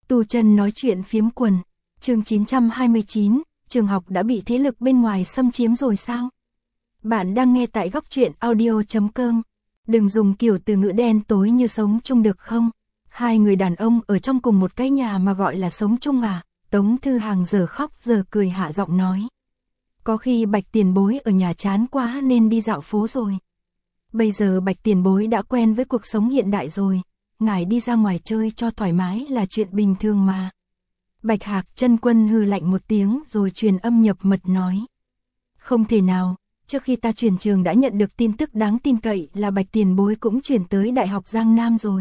Tu chân nói chuyện phiếm quần, chương 929, trường học đã bị thế lực bên ngoài xâm chiếm rồi sao? Bạn đang nghe tại góc truyện audio.com. Đừng dùng kiểu từ ngữ đen tối như sống chung được không? Hai người đàn ông ở trong cùng một cái nhà mà gọi là sống chung à? Tống Thư Hàng giờ khóc giờ cười hạ giọng nói. Có khi Bạch tiền bối ở nhà chán quá nên đi dạo phố rồi. Bây giờ Bạch tiền bối đã quen với cuộc sống hiện đại rồi. Ngài đi ra ngoài chơi cho thoải mái là chuyện bình thường mà. Bạch Hạc Chân Quân hừ lạnh một tiếng rồi truyền âm nhập mật nói. Không thể nào, trước khi ta chuyển trường đã nhận được tin tức đáng tin cậy là Bạch tiền bối cũng chuyển tới Đại học Giang Nam rồi.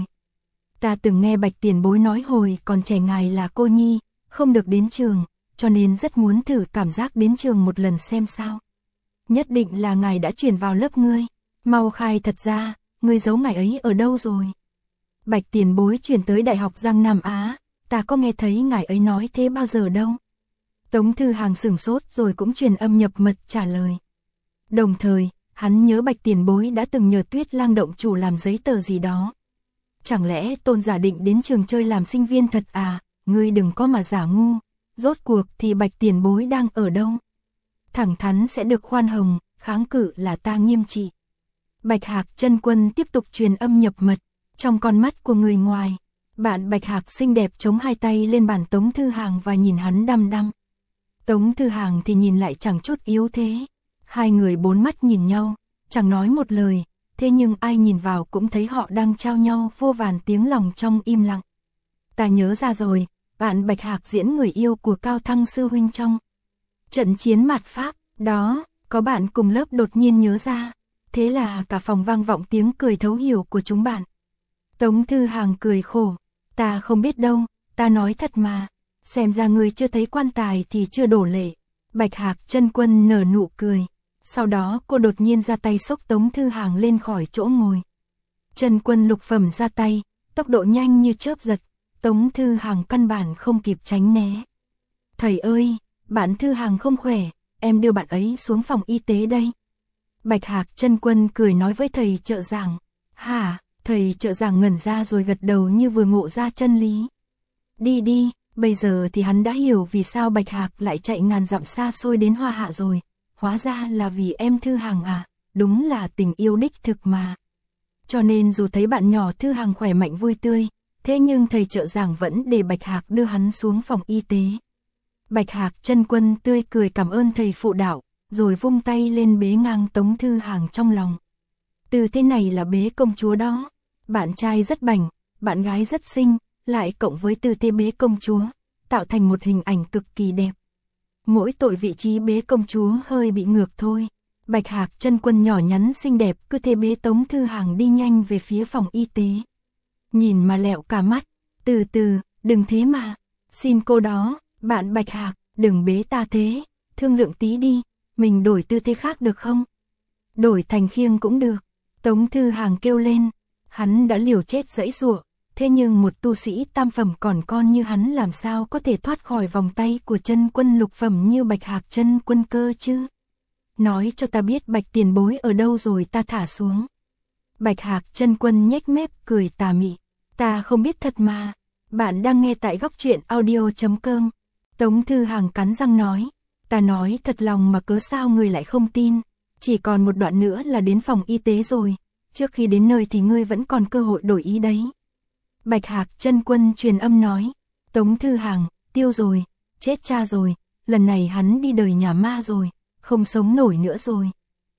Ta từng nghe Bạch tiền bối nói hồi còn trẻ ngài là cô nhi, không được đến trường, cho nên rất muốn thử cảm giác đến trường một lần xem sao. Nhất định là ngài đã chuyển vào lớp ngươi, mau khai thật ra, ngươi giấu ngài ấy ở đâu rồi? Bạch tiền bối chuyển tới Đại học Giang Nam Á, ta có nghe thấy ngài ấy nói thế bao giờ đâu. Tống Thư Hàng sửng sốt rồi cũng truyền âm nhập mật trả lời. Đồng thời, hắn nhớ Bạch tiền bối đã từng nhờ Tuyết Lang động chủ làm giấy tờ gì đó. Chẳng lẽ Tôn giả định đến trường chơi làm sinh viên thật à? Ngươi đừng có mà giả ngu, rốt cuộc thì Bạch tiền bối đang ở đâu? Thẳng thắn sẽ được khoan hồng, kháng cự là ta nghiêm trị. Bạch Hạc Chân Quân tiếp tục truyền âm nhập mật, trong con mắt của người ngoài, bạn Bạch Hạc xinh đẹp chống hai tay lên bàn Tống Thư Hàng và nhìn hắn đăm đăm. Tống Thư Hàng thì nhìn lại chẳng chút yếu thế, hai người bốn mắt nhìn nhau, chẳng nói một lời, thế nhưng ai nhìn vào cũng thấy họ đang trao nhau vô vàn tiếng lòng trong im lặng. Ta nhớ ra rồi, bạn Bạch Hạc diễn người yêu của Cao Thăng sư huynh trong trận chiến mạt Pháp, đó, có bạn cùng lớp đột nhiên nhớ ra, thế là cả phòng vang vọng tiếng cười thấu hiểu của chúng bạn. Tống Thư Hàng cười khổ, ta không biết đâu, ta nói thật mà, xem ra người chưa thấy quan tài thì chưa đổ lệ. Bạch Hạc Chân Quân nở nụ cười, sau đó cô đột nhiên ra tay xốc Tống Thư Hàng lên khỏi chỗ ngồi. Chân Quân lục phẩm ra tay, tốc độ nhanh như chớp giật, Tống Thư Hàng căn bản không kịp tránh né. Thầy ơi, bạn Thư Hàng không khỏe, em đưa bạn ấy xuống phòng y tế đây. Bạch Hạc Chân Quân cười nói với thầy trợ giảng. Hả? Thầy trợ giảng ngẩn ra rồi gật đầu như vừa ngộ ra chân lý. Đi đi, bây giờ thì hắn đã hiểu vì sao Bạch Hạc lại chạy ngàn dặm xa xôi đến Hoa Hạ rồi. Hóa ra là vì em Thư Hàng à, đúng là tình yêu đích thực mà. Cho nên dù thấy bạn nhỏ Thư Hàng khỏe mạnh vui tươi, thế nhưng thầy trợ giảng vẫn để Bạch Hạc đưa hắn xuống phòng y tế. Bạch Hạc Chân Quân tươi cười cảm ơn thầy phụ đạo, rồi vung tay lên bế ngang Tống Thư Hàng trong lòng. Từ thế này là bế công chúa đó. Bạn trai rất bảnh, bạn gái rất xinh, lại cộng với tư thế bế công chúa, tạo thành một hình ảnh cực kỳ đẹp. Mỗi tội vị trí bế công chúa hơi bị ngược thôi. Bạch Hạc Chân Quân nhỏ nhắn xinh đẹp cứ thế bế Tống Thư Hàng đi nhanh về phía phòng y tế. Nhìn mà lẹo cả mắt, từ từ, đừng thế mà. Xin cô đó, bạn Bạch Hạc, đừng bế ta thế, thương lượng tí đi, mình đổi tư thế khác được không? Đổi thành khiêng cũng được. Tống Thư Hàng kêu lên. Hắn đã liều chết giãy giụa, thế nhưng một tu sĩ tam phẩm còn con như hắn làm sao có thể thoát khỏi vòng tay của Chân Quân lục phẩm như Bạch Hạc Chân Quân cơ chứ? Nói cho ta biết Bạch tiền bối ở đâu rồi ta thả xuống. Bạch Hạc Chân Quân nhếch mép cười tà mị, ta không biết thật mà. Bạn đang nghe tại góc truyện audio.com. Tống Thư Hàng cắn răng nói, ta nói thật lòng mà cớ sao người lại không tin, chỉ còn một đoạn nữa là đến phòng y tế rồi. Trước khi đến nơi thì ngươi vẫn còn cơ hội đổi ý đấy. Bạch Hạc Chân Quân truyền âm nói. Tống Thư Hàng, tiêu rồi, chết cha rồi, lần này hắn đi đời nhà ma rồi, không sống nổi nữa rồi.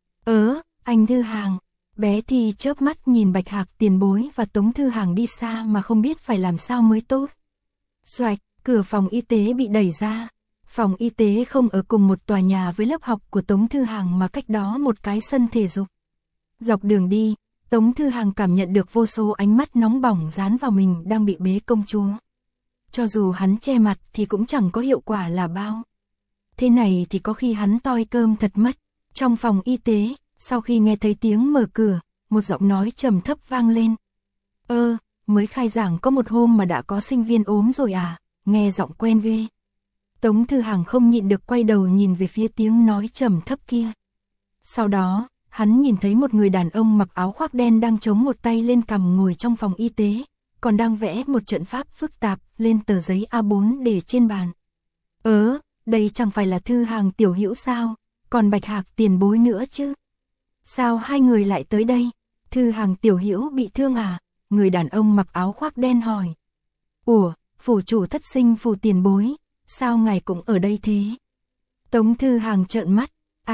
Anh Thư Hàng, bé thì chớp mắt nhìn Bạch Hạc tiền bối và Tống Thư Hàng đi xa mà không biết phải làm sao mới tốt. Xoạch, cửa phòng y tế bị đẩy ra. Phòng y tế không ở cùng một tòa nhà với lớp học của Tống Thư Hàng mà cách đó một cái sân thể dục. Dọc đường đi, Tống Thư Hàng cảm nhận được vô số ánh mắt nóng bỏng dán vào mình đang bị bế công chúa. Cho dù hắn che mặt thì cũng chẳng có hiệu quả là bao. Thế này thì có khi hắn toi cơm thật mất. Trong phòng y tế, sau khi nghe thấy tiếng mở cửa, một giọng nói trầm thấp vang lên. Mới khai giảng có một hôm mà đã có sinh viên ốm rồi à, nghe giọng quen ghê. Tống Thư Hàng không nhịn được quay đầu nhìn về phía tiếng nói trầm thấp kia. Sau đó, hắn nhìn thấy một người đàn ông mặc áo khoác đen đang chống một tay lên cằm ngồi trong phòng y tế, còn đang vẽ một trận pháp phức tạp lên tờ giấy A4 để trên bàn. Đây chẳng phải là Thư Hàng tiểu hữu sao, còn Bạch Hạc tiền bối nữa chứ. Sao hai người lại tới đây? Thư Hàng tiểu hữu bị thương à? Người đàn ông mặc áo khoác đen hỏi. Ủa, phủ chủ thất sinh phù tiền bối, sao ngài cũng ở đây thế? Tống Thư Hàng trợn mắt,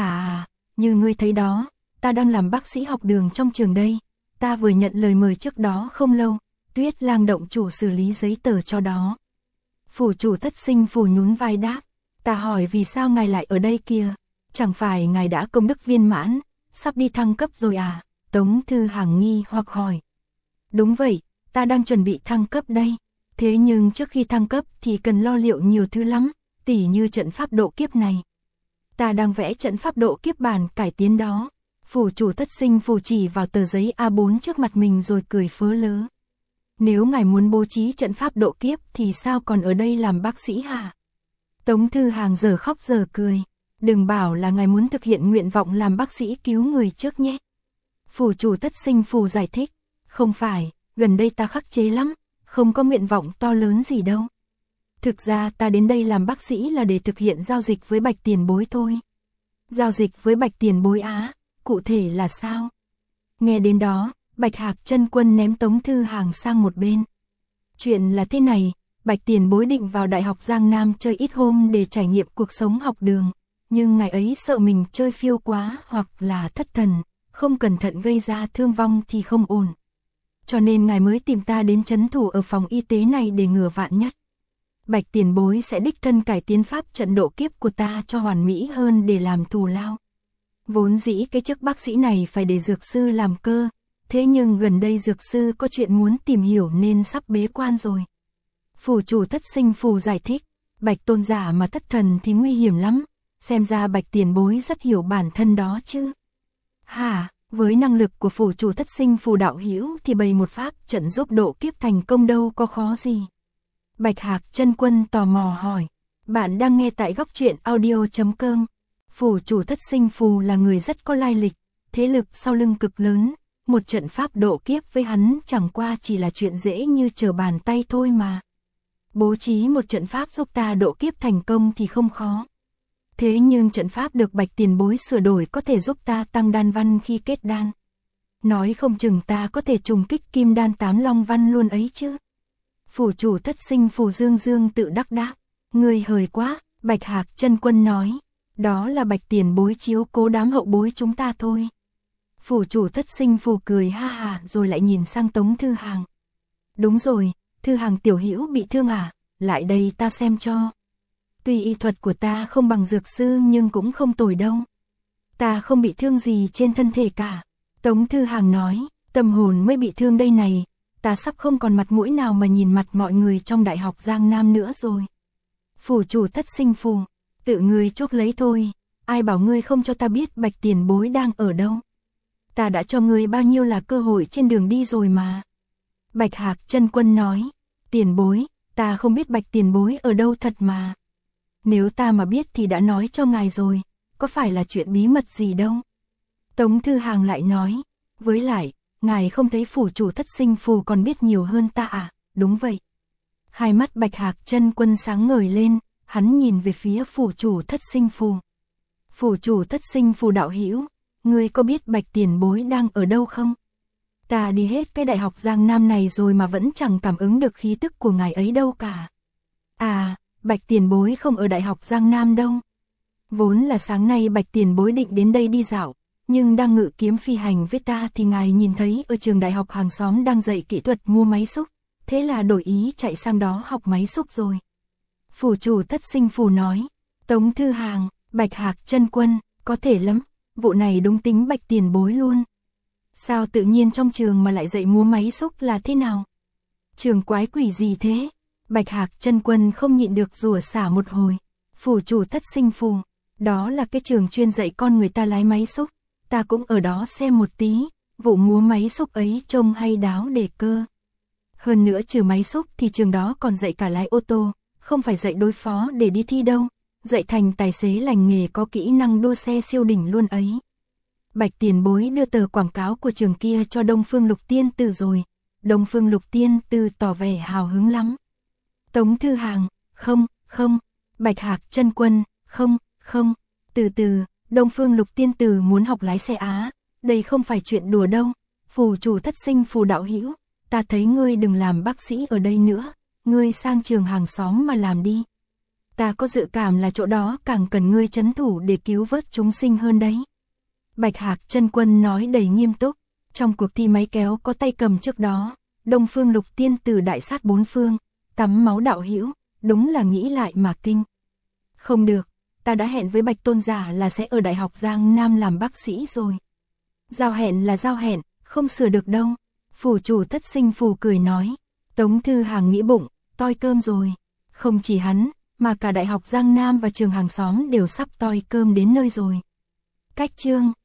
như ngươi thấy đó, ta đang làm bác sĩ học đường trong trường đây, ta vừa nhận lời mời trước đó không lâu, Tuyết Lang động chủ xử lý giấy tờ cho đó. Phủ chủ thất sinh phù nhún vai đáp, ta hỏi vì sao ngài lại ở đây kia, chẳng phải ngài đã công đức viên mãn, sắp đi thăng cấp rồi à? Tống Thư Hàng nghi hoặc hỏi. Đúng vậy, ta đang chuẩn bị thăng cấp đây, thế nhưng trước khi thăng cấp thì cần lo liệu nhiều thứ lắm, tỉ như trận pháp độ kiếp này. Ta đang vẽ trận pháp độ kiếp bản cải tiến đó. Phủ chủ thất sinh phù chỉ vào tờ giấy A4 trước mặt mình rồi cười phớ lớ. Nếu ngài muốn bố trí trận pháp độ kiếp thì sao còn ở đây làm bác sĩ hả? Tống Thư Hàng giờ khóc giờ cười. Đừng bảo là ngài muốn thực hiện nguyện vọng làm bác sĩ cứu người trước nhé. Phủ chủ thất sinh phù giải thích. Không phải, gần đây ta khắc chế lắm, không có nguyện vọng to lớn gì đâu. Thực ra ta đến đây làm bác sĩ là để thực hiện giao dịch với Bạch tiền bối thôi. Giao dịch với Bạch tiền bối á, cụ thể là sao? Nghe đến đó, Bạch Hạc chân quân ném Tống Thư Hàng sang một bên. Chuyện là thế này, Bạch tiền bối định vào Đại học Giang Nam chơi ít hôm để trải nghiệm cuộc sống học đường, nhưng ngài ấy sợ mình chơi phiêu quá hoặc là thất thần, không cẩn thận gây ra thương vong thì không ổn. Cho nên ngài mới tìm ta đến trấn thủ ở phòng y tế này để ngừa vạn nhất. Bạch tiền bối sẽ đích thân cải tiến pháp trận độ kiếp của ta cho hoàn mỹ hơn để làm thù lao. Vốn dĩ cái chức bác sĩ này phải để dược sư làm cơ, thế nhưng gần đây dược sư có chuyện muốn tìm hiểu nên sắp bế quan rồi. Phủ chủ thất sinh phù giải thích, Bạch tôn giả mà thất thần thì nguy hiểm lắm, xem ra Bạch tiền bối rất hiểu bản thân đó chứ. Hả, với năng lực của phủ chủ thất sinh phù đạo hữu thì bày một pháp trận giúp độ kiếp thành công đâu có khó gì. Bạch Hạc chân quân tò mò hỏi, bạn đang nghe tại góc truyện audio.com. Phủ chủ thất sinh phù là người rất có lai lịch, thế lực sau lưng cực lớn, một trận pháp độ kiếp với hắn chẳng qua chỉ là chuyện dễ như trở bàn tay thôi mà. Bố trí một trận pháp giúp ta độ kiếp thành công thì không khó. Thế nhưng trận pháp được Bạch tiền bối sửa đổi có thể giúp ta tăng đan văn khi kết đan. Nói không chừng ta có thể trùng kích kim đan 8 long văn luôn ấy chứ. Phủ chủ thất sinh phù dương dương tự đắc đáp, người hời quá, Bạch Hạc chân quân nói, đó là Bạch tiền bối chiếu cố đám hậu bối chúng ta thôi. Phủ chủ thất sinh phù cười ha ha rồi lại nhìn sang Tống Thư Hàng. Đúng rồi, Thư Hàng tiểu hữu bị thương à, lại đây ta xem cho. Tuy y thuật của ta không bằng dược sư nhưng cũng không tồi đâu. Ta không bị thương gì trên thân thể cả. Tống Thư Hàng nói, tâm hồn mới bị thương đây này, ta sắp không còn mặt mũi nào mà nhìn mặt mọi người trong Đại học Giang Nam nữa rồi. Phủ chủ thất sinh phù, tự ngươi chuốc lấy thôi, ai bảo ngươi không cho ta biết Bạch tiền bối đang ở đâu. Ta đã cho ngươi bao nhiêu là cơ hội trên đường đi rồi mà. Bạch Hạc chân quân nói, tiền bối, ta không biết Bạch tiền bối ở đâu thật mà. Nếu ta mà biết thì đã nói cho ngài rồi, có phải là chuyện bí mật gì đâu. Tống Thư Hàng lại nói, với lại, ngài không thấy phủ chủ thất sinh phù còn biết nhiều hơn ta à? Đúng vậy. Hai mắt Bạch Hạc chân quân sáng ngời lên, hắn nhìn về phía phủ chủ thất sinh phù. Phủ chủ thất sinh phù đạo hữu, ngươi có biết Bạch tiền bối đang ở đâu không? Ta đi hết cái Đại học Giang Nam này rồi mà vẫn chẳng cảm ứng được khí tức của ngài ấy đâu cả. À, Bạch tiền bối không ở Đại học Giang Nam đâu. Vốn là sáng nay Bạch tiền bối định đến đây đi dạo, nhưng đang ngự kiếm phi hành với ta thì ngài nhìn thấy ở trường đại học hàng xóm đang dạy kỹ thuật mua máy xúc, thế là đổi ý chạy sang đó học máy xúc rồi. Phủ chủ thất sinh phù nói, Tống Thư Hàng, Bạch Hạc chân quân, có thể lắm, vụ này đúng tính Bạch tiền bối luôn. Sao tự nhiên trong trường mà lại dạy múa máy xúc là thế nào? Trường quái quỷ gì thế? Bạch Hạc chân quân không nhịn được rủa xả một hồi. Phủ chủ thất sinh phù, đó là cái trường chuyên dạy con người ta lái máy xúc, ta cũng ở đó xem một tí, vụ múa máy xúc ấy trông hay đáo để cơ. Hơn nữa trừ máy xúc thì trường đó còn dạy cả lái ô tô, không phải dạy đối phó để đi thi đâu, dạy thành tài xế lành nghề có kỹ năng đua xe siêu đỉnh luôn ấy. Bạch tiền bối đưa tờ quảng cáo của trường kia cho Đông Phương Lục Tiên Tử rồi, Đông Phương Lục Tiên Từ tỏ vẻ hào hứng lắm. Tống Thư Hàng, không, không. Bạch Hạc Chân Quân, không, không. Từ từ, Đông Phương Lục Tiên Từ muốn học lái xe á, đây không phải chuyện đùa đâu. Phù chủ thất sinh Phù đạo hữu, ta thấy ngươi đừng làm bác sĩ ở đây nữa, ngươi sang trường hàng xóm mà làm đi. Ta có dự cảm là chỗ đó càng cần ngươi trấn thủ để cứu vớt chúng sinh hơn đấy. Bạch Hạc Chân Quân nói đầy nghiêm túc, trong cuộc thi máy kéo có tay cầm trước đó, Đông Phương Lục Tiên Từ đại sát bốn phương, tắm máu đạo hữu, đúng là nghĩ lại mà kinh. Không được, ta đã hẹn với Bạch Tôn giả là sẽ ở Đại học Giang Nam làm bác sĩ rồi. Giao hẹn là giao hẹn, không sửa được đâu. Phủ chủ thất sinh Phù cười nói. Tống Thư Hàng nghĩ bụng, toi cơm rồi. Không chỉ hắn, mà cả Đại học Giang Nam và trường hàng xóm đều sắp toi cơm đến nơi rồi. Cách chương